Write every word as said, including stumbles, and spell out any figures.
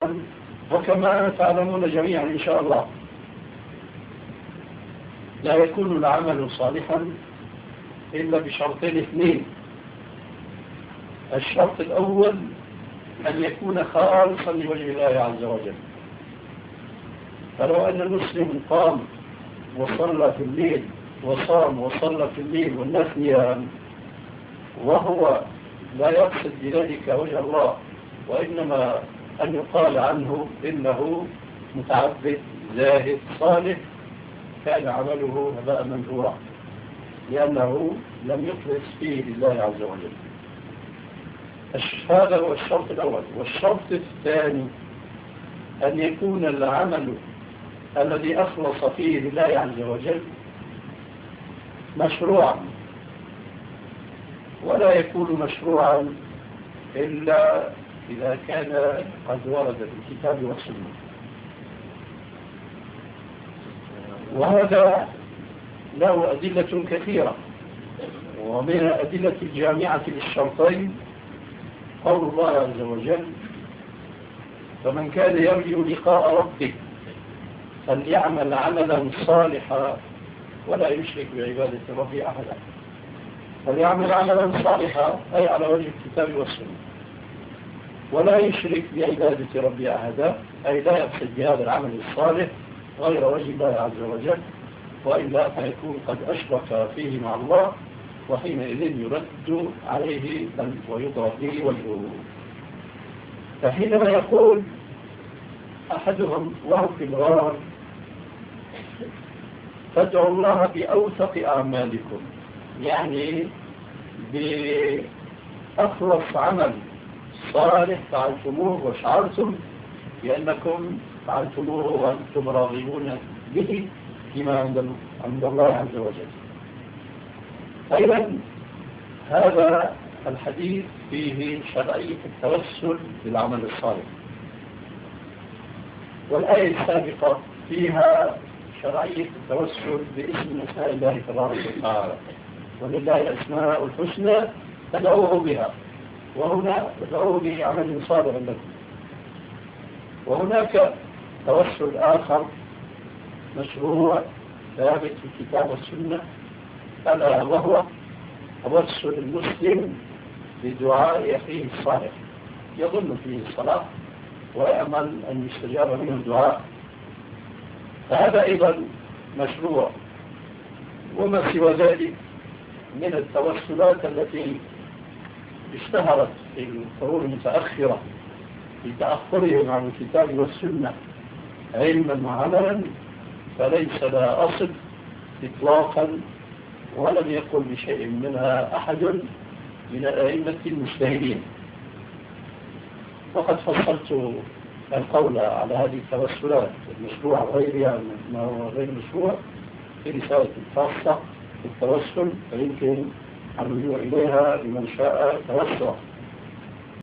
وكما تعلمون جميعا إن شاء الله لا يكون العمل صالحا إلا بشرطين اثنين. الشرط الأول أن يكون خالصا لوجه الله عز وجل. فلو أن المسلم قام وصلى في الليل وصام وصلى في الليل والناس نيام وهو لا يقصد بذلك وجه الله، وإنما أن يقال عنه إنه متعبد زاهد صالح، كان عمله هباء منثورا، لأنه لم يخلص فيه لله عز وجل. هذا هو الشرط الأول. والشرط الثاني أن يكون العمل الذي أخلص فيه لله عز وجل مشروعا، ولا يكون مشروعا إلا إذا كان قد ورد في الكتاب والسنة. وهذا له أدلة كثيرة، ومن الأدلة الجامعة للشرطين قول الله عز وجل: فمن كان يرجو لقاء ربه فليعمل عملا صالحا ولا يشرك بعبادة ربه أحدا. فليعمل عملا صالحا أي على وجه الكتاب والسنة، ولا يشرك بعبادة ربه أحدا أي لا يقصد بهذا العمل الصالح غير وجه الله عز وجل، وإلا فيكون قد أشرك فيه مع الله، وحينئذ يرد عليه بل ويضرب به وجهه. فحينما يقول أحدهم وهو في الغار: فادعوا الله بأوثق أعمالكم، يعني بأخلص عمل صالح فعلتموه وشعرتم بأنكم فعلتموه وأنتم راغبون به فيما عند الله عز وجل. أيضا هذا الحديث فيه شرعية التوسل بالعمل الصالح، والآية السابقة فيها شرعية التوسل باسم أسماء الله تبارك وتعالى: ولله الأسماء الحسنى فادعوه بها، وهنا فادعوه بعمل صالح لكم. وهناك توسل آخر مشروع ثابت في الكتاب والسنة، ألا وهو توسل المسلم بدعاء أخيه الصالح يظن فيه الصلاة ويأمل أن يستجاب منه الدعاء، فهذا أيضا مشروع. وما سوى ذلك من التوسلات التي اشتهرت في القرون المتأخرة بتأخرهم عن الكتاب والسنة علما وعملا، فليس لها أصل إطلاقا، ولم يقل بشيء منها أحد من الأئمة المجتهدين. وقد فصلت القول على هذه التوسلات المشروع غيرها ما هو غير مشروع في رسالة خاصة في التوسل، فيمكن الرجوع إليها لمن شاء توسع.